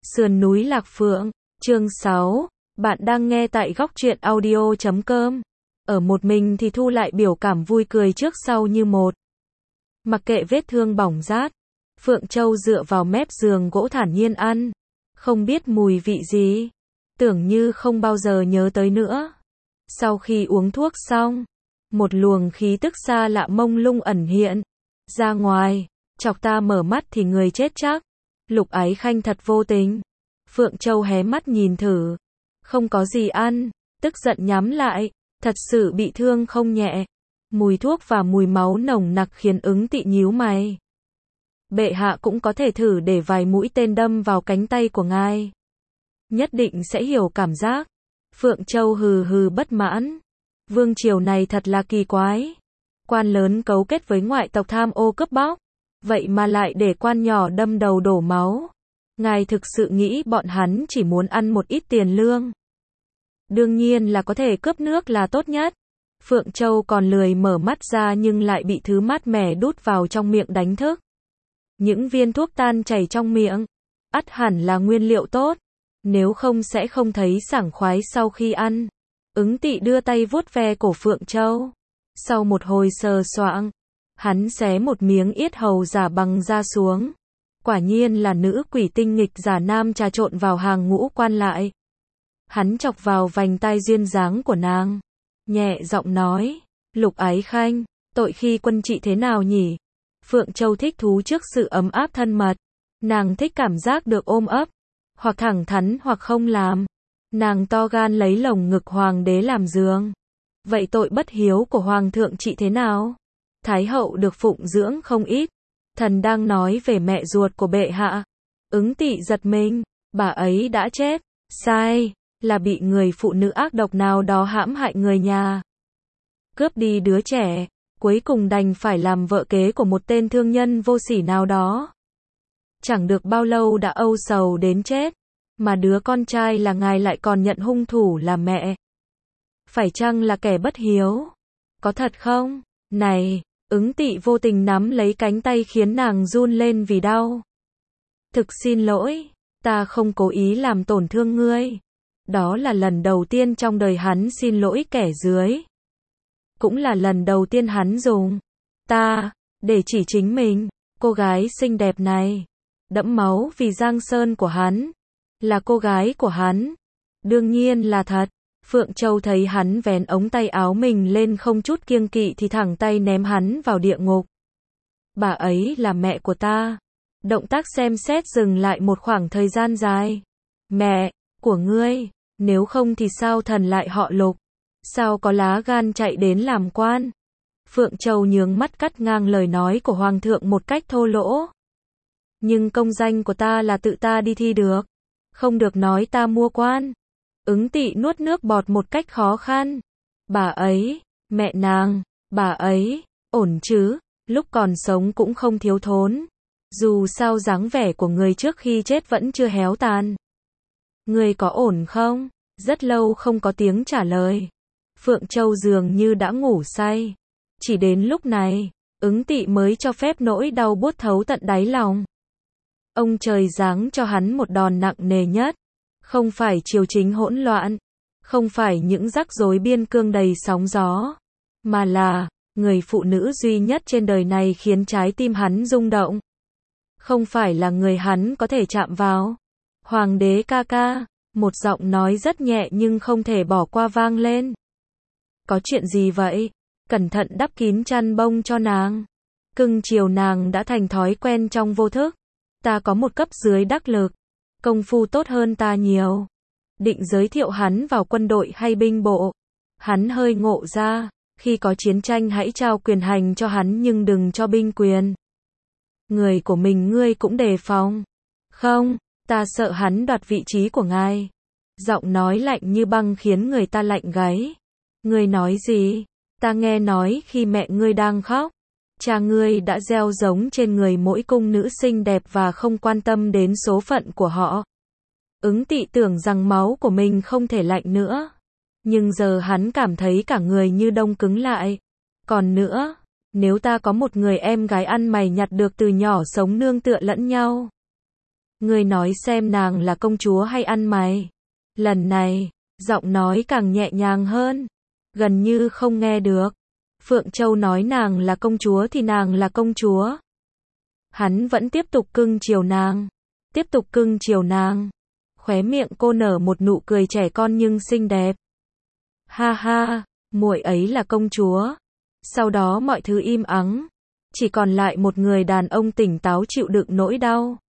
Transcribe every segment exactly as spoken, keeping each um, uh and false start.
Sườn núi Lạc Phượng, chương sáu, bạn đang nghe tại góc truyện audio chấm com. Ở một mình thì Thu lại biểu cảm vui cười trước sau như một. Mặc kệ vết thương bỏng rát, Phượng Châu dựa vào mép giường gỗ thản nhiên ăn, không biết mùi vị gì, tưởng như không bao giờ nhớ tới nữa. Sau khi uống thuốc xong, một luồng khí tức xa lạ mông lung ẩn hiện ra ngoài, chọc ta mở mắt thì người chết chắc. Lục Ái Khanh thật vô tình. Phượng Châu hé mắt nhìn thử, không có gì ăn, tức giận nhắm lại, thật sự bị thương không nhẹ. Mùi thuốc và mùi máu nồng nặc khiến Ứng Tị nhíu mày. Bệ hạ cũng có thể thử để vài mũi tên đâm vào cánh tay của ngài, nhất định sẽ hiểu cảm giác. Phượng Châu hừ hừ bất mãn. Vương triều này thật là kỳ quái. Quan lớn cấu kết với ngoại tộc tham ô cướp bóc, vậy mà lại để quan nhỏ đâm đầu đổ máu. Ngài thực sự nghĩ bọn hắn chỉ muốn ăn một ít tiền lương? Đương nhiên là có thể cướp nước là tốt nhất. Phượng Châu còn lười mở mắt ra nhưng lại bị thứ mát mẻ đút vào trong miệng đánh thức. Những viên thuốc tan chảy trong miệng, ắt hẳn là nguyên liệu tốt, nếu không sẽ không thấy sảng khoái sau khi ăn. Ứng Tị đưa tay vuốt ve cổ Phượng Châu. Sau một hồi sờ soạng, hắn xé một miếng yết hầu giả bằng da xuống. Quả nhiên là nữ quỷ tinh nghịch giả nam trà trộn vào hàng ngũ quan lại. Hắn chọc vào vành tai duyên dáng của nàng, nhẹ giọng nói, Lục Ái Khanh, tội khi quân trị thế nào nhỉ? Phượng Châu thích thú trước sự ấm áp thân mật. Nàng thích cảm giác được ôm ấp, hoặc thẳng thắn hoặc không làm. Nàng to gan lấy lồng ngực hoàng đế làm giường. Vậy tội bất hiếu của hoàng thượng trị thế nào? Thái hậu được phụng dưỡng không ít. Thần đang nói về mẹ ruột của bệ hạ. Ứng Tị giật mình, bà ấy đã chết. Sai, là bị người phụ nữ ác độc nào đó hãm hại người nhà, cướp đi đứa trẻ, cuối cùng đành phải làm vợ kế của một tên thương nhân vô sỉ nào đó. Chẳng được bao lâu đã âu sầu đến chết, mà đứa con trai là ngài lại còn nhận hung thủ là mẹ. Phải chăng là kẻ bất hiếu? Có thật không? Này, Ứng Tị vô tình nắm lấy cánh tay khiến nàng run lên vì đau. Thực xin lỗi, ta không cố ý làm tổn thương ngươi. Đó là lần đầu tiên trong đời hắn xin lỗi kẻ dưới. Cũng là lần đầu tiên hắn dùng ta để chỉ chính mình. Cô gái xinh đẹp này, đẫm máu vì giang sơn của hắn, là cô gái của hắn. Đương nhiên là thật. Phượng Châu thấy hắn vén ống tay áo mình lên không chút kiêng kỵ thì thẳng tay ném hắn vào địa ngục. Bà ấy là mẹ của ta. Động tác xem xét dừng lại một khoảng thời gian dài. Mẹ của ngươi, nếu không thì sao thần lại họ Lục? Sao có lá gan chạy đến làm quan? Phượng Châu nhướng mắt cắt ngang lời nói của hoàng thượng một cách thô lỗ. Nhưng công danh của ta là tự ta đi thi được, không được nói ta mua quan. Ứng Tị nuốt nước bọt một cách khó khăn. Bà ấy, mẹ nàng, bà ấy, ổn chứ, lúc còn sống cũng không thiếu thốn. Dù sao dáng vẻ của người trước khi chết vẫn chưa héo tàn. Người có ổn không? Rất lâu không có tiếng trả lời. Phượng Châu dường như đã ngủ say. Chỉ đến lúc này, Ứng Tị mới cho phép nỗi đau buốt thấu tận đáy lòng. Ông trời giáng cho hắn một đòn nặng nề nhất. Không phải triều chính hỗn loạn, không phải những rắc rối biên cương đầy sóng gió, mà là người phụ nữ duy nhất trên đời này khiến trái tim hắn rung động. Không phải là người hắn có thể chạm vào. Hoàng đế ca ca, một giọng nói rất nhẹ nhưng không thể bỏ qua vang lên. Có chuyện gì vậy? Cẩn thận đắp kín chăn bông cho nàng. Cưng chiều nàng đã thành thói quen trong vô thức. Ta có một cấp dưới đắc lực, công phu tốt hơn ta nhiều. Định giới thiệu hắn vào quân đội hay binh bộ. Hắn hơi ngộ ra, khi có chiến tranh hãy trao quyền hành cho hắn nhưng đừng cho binh quyền. Người của mình ngươi cũng đề phòng. Không, ta sợ hắn đoạt vị trí của ngài. Giọng nói lạnh như băng khiến người ta lạnh gáy. Ngươi nói gì? Ta nghe nói khi mẹ ngươi đang khóc, cha ngươi đã gieo giống trên người mỗi cung nữ xinh đẹp và không quan tâm đến số phận của họ. Ứng Tị tưởng rằng máu của mình không thể lạnh nữa. Nhưng giờ hắn cảm thấy cả người như đông cứng lại. Còn nữa, nếu ta có một người em gái ăn mày nhặt được từ nhỏ sống nương tựa lẫn nhau, Ngươi nói xem nàng là công chúa hay ăn mày? Lần này, giọng nói càng nhẹ nhàng hơn, gần như không nghe được. Phượng Châu nói nàng là công chúa thì nàng là công chúa. Hắn vẫn tiếp tục cưng chiều nàng, tiếp tục cưng chiều nàng. Khóe miệng cô nở một nụ cười trẻ con nhưng xinh đẹp. Ha ha, muội ấy là công chúa. Sau đó mọi thứ im ắng, chỉ còn lại một người đàn ông tỉnh táo chịu đựng nỗi đau.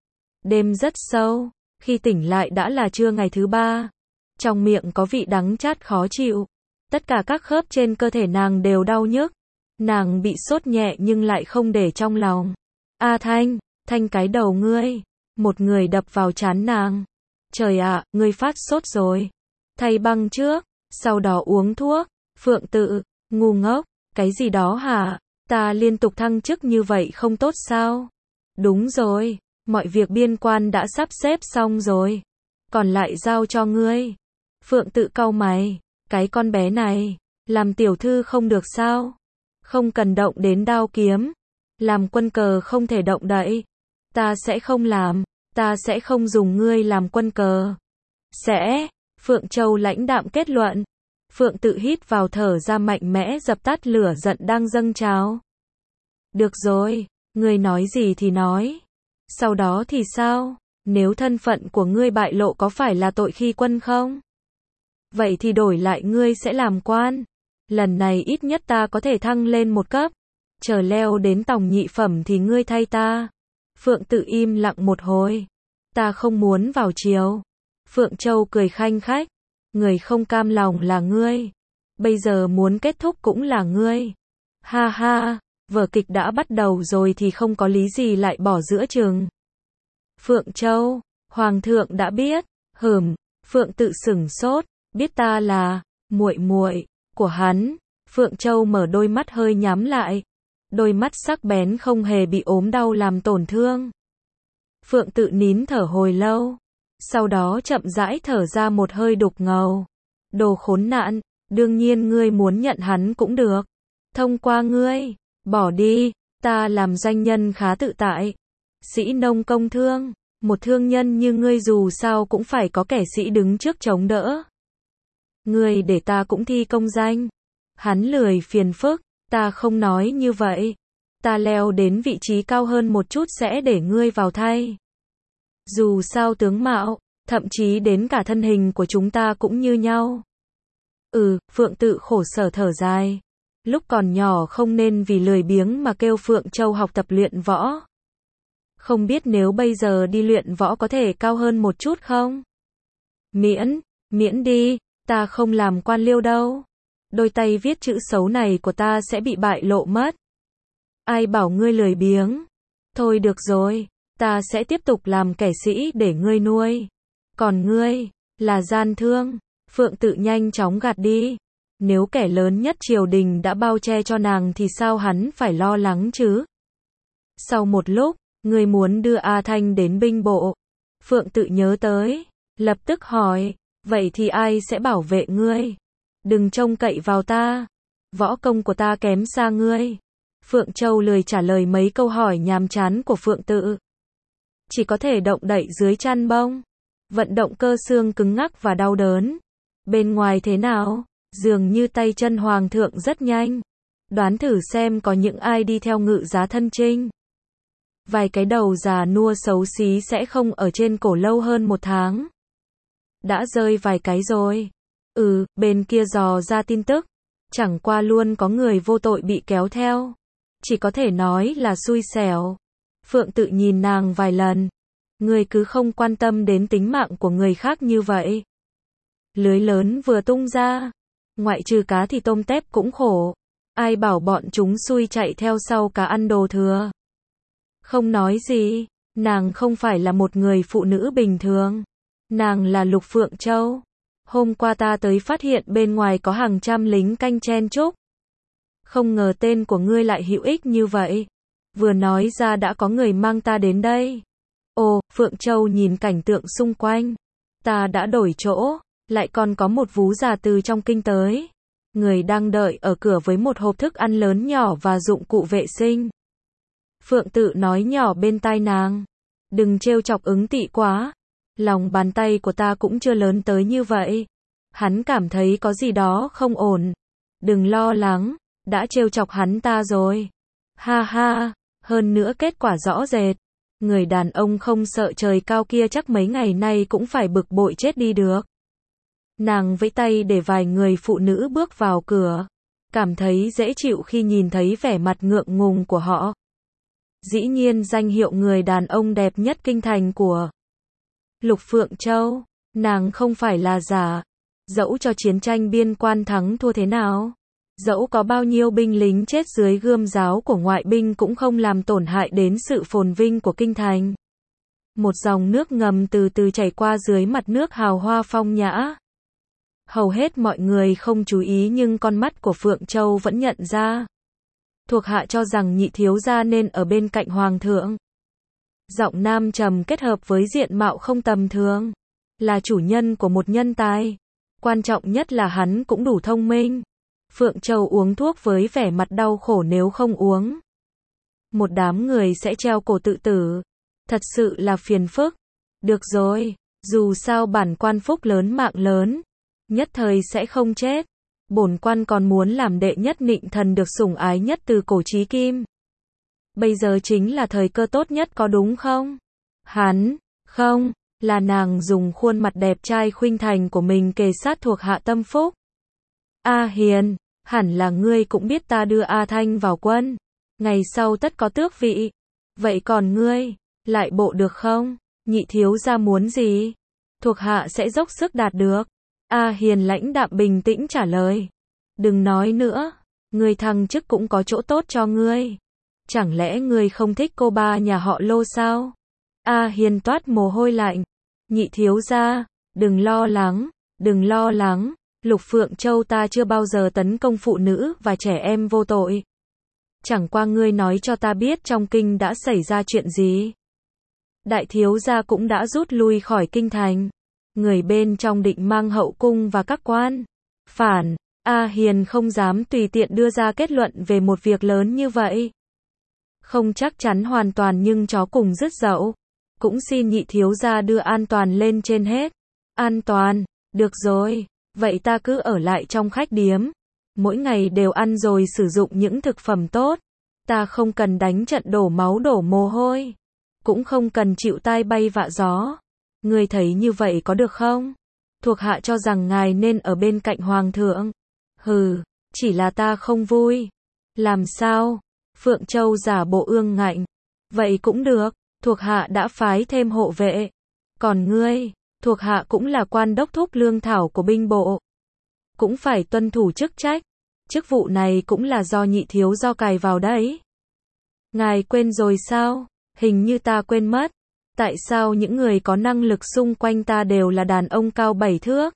Đêm rất sâu, khi tỉnh lại đã là trưa ngày thứ ba. Trong miệng có vị đắng chát khó chịu. Tất cả các khớp trên cơ thể nàng đều đau nhức. Nàng bị sốt nhẹ nhưng lại không để trong lòng. A Thanh, Thanh cái đầu ngươi. Một người đập vào trán nàng. Trời ạ, ngươi phát sốt rồi. Thay băng trước, sau đó uống thuốc. Phượng Tự, ngu ngốc, cái gì đó hả? Ta liên tục thăng chức như vậy không tốt sao? Đúng rồi, mọi việc biên quan đã sắp xếp xong rồi. Còn lại giao cho ngươi. Phượng Tự cau mày, cái con bé này, làm tiểu thư không được sao? Không cần động đến đao kiếm. Làm quân cờ không thể động đậy. Ta sẽ không làm, ta sẽ không dùng ngươi làm quân cờ. Sẽ, Phượng Châu lãnh đạm kết luận. Phượng Tự hít vào thở ra mạnh mẽ dập tắt lửa giận đang dâng trào. Được rồi, ngươi nói gì thì nói. Sau đó thì sao? Nếu thân phận của ngươi bại lộ có phải là tội khi quân không? Vậy thì đổi lại ngươi sẽ làm quan. Lần này ít nhất ta có thể thăng lên một cấp. Chờ leo đến tòng nhị phẩm thì ngươi thay ta. Phượng Tự im lặng một hồi. Ta không muốn vào chiều. Phượng Châu cười khanh khách. Người không cam lòng là ngươi. Bây giờ muốn kết thúc cũng là ngươi. Ha ha, vở kịch đã bắt đầu rồi thì không có lý gì lại bỏ giữa chừng. Phượng Châu, Hoàng thượng đã biết. Hửm, Phượng Tự sửng sốt. Biết ta là muội muội của hắn. Phượng Châu mở đôi mắt hơi nhắm lại. Đôi mắt sắc bén không hề bị ốm đau làm tổn thương. Phượng Tự nín thở hồi lâu. Sau đó chậm rãi thở ra một hơi đục ngầu. Đồ khốn nạn, đương nhiên ngươi muốn nhận hắn cũng được. Thông qua ngươi, bỏ đi, ta làm doanh nhân khá tự tại. Sĩ nông công thương, một thương nhân như ngươi dù sao cũng phải có kẻ sĩ đứng trước chống đỡ. Ngươi để ta cũng thi công danh. Hắn lười phiền phức, ta không nói như vậy. Ta leo đến vị trí cao hơn một chút sẽ để ngươi vào thay. Dù sao tướng mạo, thậm chí đến cả thân hình của chúng ta cũng như nhau. Ừ, Phượng Tự khổ sở thở dài. Lúc còn nhỏ không nên vì lười biếng mà kêu Phượng Châu học tập luyện võ. Không biết nếu bây giờ đi luyện võ có thể cao hơn một chút không? Miễn, miễn đi, ta không làm quan liêu đâu. Đôi tay viết chữ xấu này của ta sẽ bị bại lộ mất. Ai bảo ngươi lười biếng? Thôi được rồi, ta sẽ tiếp tục làm kẻ sĩ để ngươi nuôi. Còn ngươi, là gian thương. Phượng Tự nhanh chóng gạt đi. Nếu kẻ lớn nhất triều đình đã bao che cho nàng thì sao hắn phải lo lắng chứ? Sau một lúc, ngươi muốn đưa A Thanh đến binh bộ. Phượng Tự nhớ tới, lập tức hỏi, vậy thì ai sẽ bảo vệ ngươi? Đừng trông cậy vào ta. Võ công của ta kém xa ngươi. Phượng Châu lười trả lời mấy câu hỏi nhàm chán của Phượng Tự. Chỉ có thể động đậy dưới chăn bông. Vận động cơ xương cứng ngắc và đau đớn. Bên ngoài thế nào? Dường như tay chân hoàng thượng rất nhanh. Đoán thử xem có những ai đi theo ngự giá thân chinh. Vài cái đầu già nua xấu xí sẽ không ở trên cổ lâu hơn một tháng. Đã rơi vài cái rồi. Ừ, bên kia dò ra tin tức. Chẳng qua luôn có người vô tội bị kéo theo. Chỉ có thể nói là xui xẻo. Phượng Tự nhìn nàng vài lần. Ngươi cứ không quan tâm đến tính mạng của người khác như vậy. Lưới lớn vừa tung ra. Ngoại trừ cá thì tôm tép cũng khổ. Ai bảo bọn chúng xui chạy theo sau cá ăn đồ thừa. Không nói gì. Nàng không phải là một người phụ nữ bình thường. Nàng là Lục Phượng Châu. Hôm qua ta tới phát hiện bên ngoài có hàng trăm lính canh chen chúc. Không ngờ tên của ngươi lại hữu ích như vậy. Vừa nói ra đã có người mang ta đến đây. Ồ, Phượng Châu nhìn cảnh tượng xung quanh. Ta đã đổi chỗ, lại còn có một vú già từ trong kinh tới. Người đang đợi ở cửa với một hộp thức ăn lớn nhỏ và dụng cụ vệ sinh. Phượng Tự nói nhỏ bên tai nàng. Đừng trêu chọc ứng tị quá. Lòng bàn tay của ta cũng chưa lớn tới như vậy. Hắn cảm thấy có gì đó không ổn. Đừng lo lắng, đã trêu chọc hắn ta rồi. Ha ha, hơn nữa kết quả rõ rệt. Người đàn ông không sợ trời cao kia chắc mấy ngày nay cũng phải bực bội chết đi được. Nàng vẫy tay để vài người phụ nữ bước vào cửa. Cảm thấy dễ chịu khi nhìn thấy vẻ mặt ngượng ngùng của họ. Dĩ nhiên danh hiệu người đàn ông đẹp nhất kinh thành của Lục Phượng Châu, nàng không phải là giả. Dẫu cho chiến tranh biên quan thắng thua thế nào, dẫu có bao nhiêu binh lính chết dưới gươm giáo của ngoại binh cũng không làm tổn hại đến sự phồn vinh của kinh thành. Một dòng nước ngầm từ từ chảy qua dưới mặt nước hào hoa phong nhã. Hầu hết mọi người không chú ý nhưng con mắt của Phượng Châu vẫn nhận ra. Thuộc hạ cho rằng nhị thiếu gia nên ở bên cạnh hoàng thượng. Giọng nam trầm kết hợp với diện mạo không tầm thường. Là chủ nhân của một nhân tài. Quan trọng nhất là hắn cũng đủ thông minh. Phượng Châu uống thuốc với vẻ mặt đau khổ nếu không uống. Một đám người sẽ treo cổ tự tử. Thật sự là phiền phức. Được rồi, dù sao bản quan phúc lớn mạng lớn. Nhất thời sẽ không chết. Bổn quan còn muốn làm đệ nhất nịnh thần được sủng ái nhất từ cổ chí kim. Bây giờ chính là thời cơ tốt nhất có đúng không? Hắn, không, là nàng dùng khuôn mặt đẹp trai khuynh thành của mình kề sát thuộc hạ tâm phúc. A Hiền, hẳn là ngươi cũng biết ta đưa A Thanh vào quân. Ngày sau tất có tước vị. Vậy còn ngươi, lại bộ được không? Nhị thiếu gia muốn gì? Thuộc hạ sẽ dốc sức đạt được. A Hiền lãnh đạm bình tĩnh trả lời. Đừng nói nữa, ngươi thăng chức cũng có chỗ tốt cho ngươi. Chẳng lẽ ngươi không thích cô ba nhà họ Lô sao? A Hiền toát mồ hôi lạnh. Nhị thiếu gia, đừng lo lắng, đừng lo lắng. Lục Phượng Châu ta chưa bao giờ tấn công phụ nữ và trẻ em vô tội. Chẳng qua ngươi nói cho ta biết trong kinh đã xảy ra chuyện gì. Đại thiếu gia cũng đã rút lui khỏi kinh thành. Người bên trong định mang hậu cung và các quan phản. A Hiền không dám tùy tiện đưa ra kết luận về một việc lớn như vậy. Không chắc chắn hoàn toàn nhưng chó cùng rứt dậu. Cũng xin nhị thiếu gia đưa an toàn lên trên hết. An toàn, được rồi, vậy ta cứ ở lại trong khách điếm. Mỗi ngày đều ăn rồi sử dụng những thực phẩm tốt. Ta không cần đánh trận đổ máu đổ mồ hôi. Cũng không cần chịu tai bay vạ gió. Ngươi thấy như vậy có được không? Thuộc hạ cho rằng ngài nên ở bên cạnh hoàng thượng. Hừ, chỉ là ta không vui. Làm sao? Phượng Châu giả bộ ương ngạnh. Vậy cũng được, thuộc hạ đã phái thêm hộ vệ. Còn ngươi, thuộc hạ cũng là quan đốc thúc lương thảo của binh bộ. Cũng phải tuân thủ chức trách. Chức vụ này cũng là do nhị thiếu do cài vào đấy. Ngài quên rồi sao? Hình như ta quên mất. Tại sao những người có năng lực xung quanh ta đều là đàn ông cao bảy thước?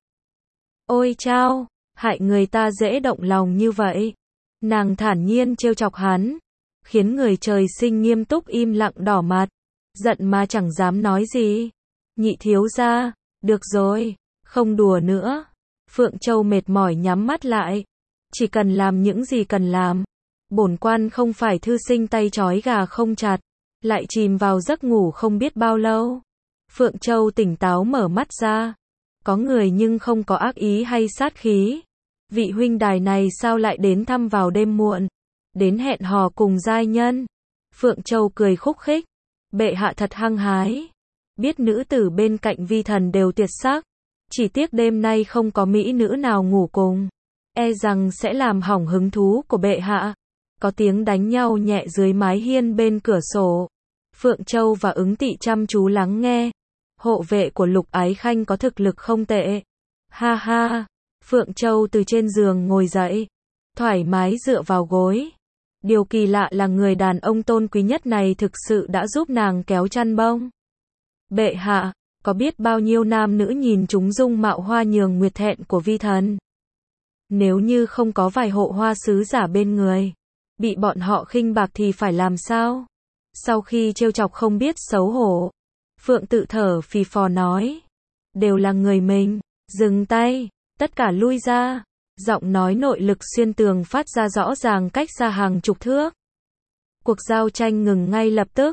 Ôi chao, hại người ta dễ động lòng như vậy. Nàng thản nhiên trêu chọc hắn, khiến người trời sinh nghiêm túc im lặng đỏ mặt, giận mà chẳng dám nói gì. Nhị thiếu gia, được rồi, không đùa nữa. Phượng Châu mệt mỏi nhắm mắt lại. Chỉ cần làm những gì cần làm. Bổn quan không phải thư sinh tay trói gà không chặt. Lại chìm vào giấc ngủ không biết bao lâu. Phượng Châu tỉnh táo mở mắt ra. Có người nhưng không có ác ý hay sát khí. Vị huynh đài này sao lại đến thăm vào đêm muộn? Đến hẹn hò cùng giai nhân. Phượng Châu cười khúc khích. Bệ hạ thật hăng hái. Biết nữ tử bên cạnh vi thần đều tuyệt sắc. Chỉ tiếc đêm nay không có mỹ nữ nào ngủ cùng. E rằng sẽ làm hỏng hứng thú của bệ hạ. Có tiếng đánh nhau nhẹ dưới mái hiên bên cửa sổ. Phượng Châu và ứng tị chăm chú lắng nghe. Hộ vệ của Lục Ái Khanh có thực lực không tệ. Ha ha. Phượng Châu từ trên giường ngồi dậy. Thoải mái dựa vào gối. Điều kỳ lạ là người đàn ông tôn quý nhất này thực sự đã giúp nàng kéo chăn bông. Bệ hạ, có biết bao nhiêu nam nữ nhìn chúng dung mạo hoa nhường nguyệt thẹn của vi thần. Nếu như không có vài hộ hoa sứ giả bên người, bị bọn họ khinh bạc thì phải làm sao? Sau khi trêu chọc không biết xấu hổ, Phượng tự thở phì phò nói. Đều là người mình, dừng tay, tất cả lui ra. Giọng nói nội lực xuyên tường phát ra rõ ràng cách xa hàng chục thước. Cuộc giao tranh ngừng ngay lập tức.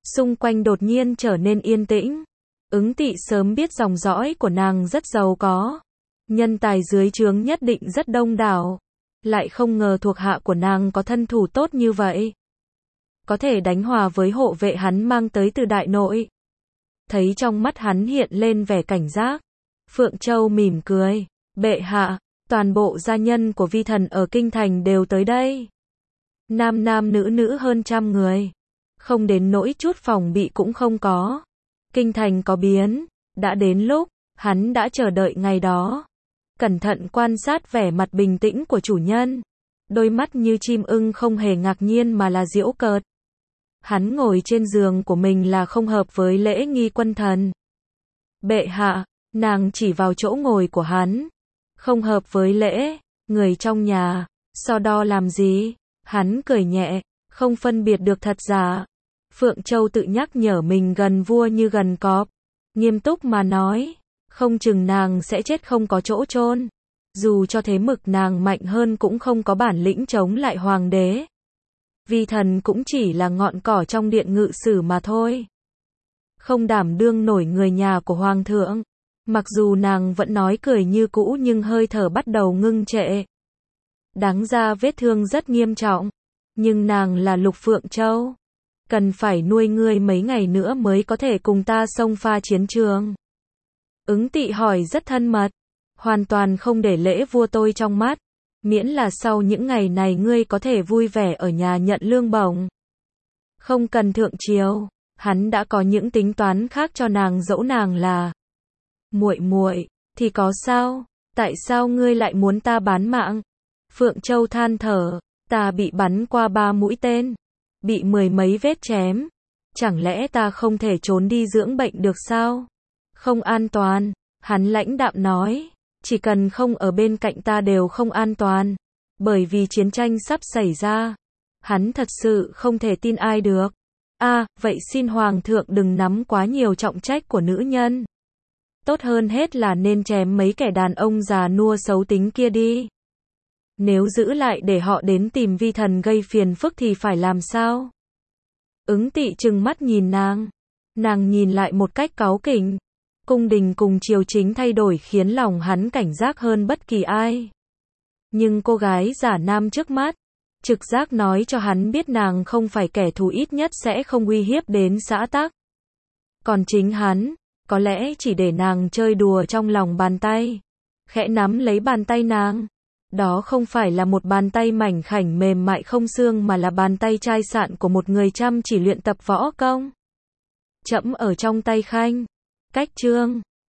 Xung quanh đột nhiên trở nên yên tĩnh. Ứng Tị sớm biết dòng dõi của nàng rất giàu có. Nhân tài dưới trướng nhất định rất đông đảo. Lại không ngờ thuộc hạ của nàng có thân thủ tốt như vậy. Có thể đánh hòa với hộ vệ hắn mang tới từ đại nội. Thấy trong mắt hắn hiện lên vẻ cảnh giác. Phượng Châu mỉm cười. Bệ hạ, toàn bộ gia nhân của vi thần ở kinh thành đều tới đây. Nam nam nữ nữ hơn trăm người. Không đến nỗi chút phòng bị cũng không có. Kinh thành có biến. Đã đến lúc, hắn đã chờ đợi ngày đó. Cẩn thận quan sát vẻ mặt bình tĩnh của chủ nhân. Đôi mắt như chim ưng không hề ngạc nhiên mà là giễu cợt. Hắn ngồi trên giường của mình là không hợp với lễ nghi quân thần. Bệ hạ, nàng chỉ vào chỗ ngồi của hắn. Không hợp với lễ, người trong nhà, so đo làm gì? Hắn cười nhẹ, không phân biệt được thật giả. Phượng Châu tự nhắc nhở mình gần vua như gần cọp. Nghiêm túc mà nói, không chừng nàng sẽ chết không có chỗ chôn. Dù cho thế mực nàng mạnh hơn cũng không có bản lĩnh chống lại hoàng đế. Vi thần cũng chỉ là ngọn cỏ trong điện ngự sử mà thôi. Không đảm đương nổi người nhà của hoàng thượng. Mặc dù nàng vẫn nói cười như cũ nhưng hơi thở bắt đầu ngưng trệ. Đáng ra vết thương rất nghiêm trọng. Nhưng nàng là Lục Phượng Châu. Cần phải nuôi ngươi mấy ngày nữa mới có thể cùng ta xông pha chiến trường. Ứng Tị hỏi rất thân mật. Hoàn toàn không để lễ vua tôi trong mắt. Miễn là sau những ngày này ngươi có thể vui vẻ ở nhà nhận lương bổng. Không cần thượng triều. Hắn đã có những tính toán khác cho nàng dẫu nàng là muội muội thì có sao? Tại sao ngươi lại muốn ta bán mạng? Phượng Châu than thở. Ta bị bắn qua ba mũi tên. Bị mười mấy vết chém. Chẳng lẽ ta không thể trốn đi dưỡng bệnh được sao? Không an toàn. Hắn lãnh đạm nói. Chỉ cần không ở bên cạnh ta đều không an toàn. Bởi vì chiến tranh sắp xảy ra. Hắn thật sự không thể tin ai được. A, à, vậy xin hoàng thượng đừng nắm quá nhiều trọng trách của nữ nhân. Tốt hơn hết là nên chém mấy kẻ đàn ông già nua xấu tính kia đi. Nếu giữ lại để họ đến tìm vi thần gây phiền phức thì phải làm sao? Ứng Tị trừng mắt nhìn nàng. Nàng nhìn lại một cách cáu kỉnh. Cung đình cùng triều chính thay đổi khiến lòng hắn cảnh giác hơn bất kỳ ai. Nhưng cô gái giả nam trước mắt, trực giác nói cho hắn biết nàng không phải kẻ thù, ít nhất sẽ không uy hiếp đến xã tắc. Còn chính hắn, có lẽ chỉ để nàng chơi đùa trong lòng bàn tay. Khẽ nắm lấy bàn tay nàng. Đó không phải là một bàn tay mảnh khảnh mềm mại không xương mà là bàn tay chai sạn của một người chăm chỉ luyện tập võ công. Trẫm ở trong tay khanh. Cách chương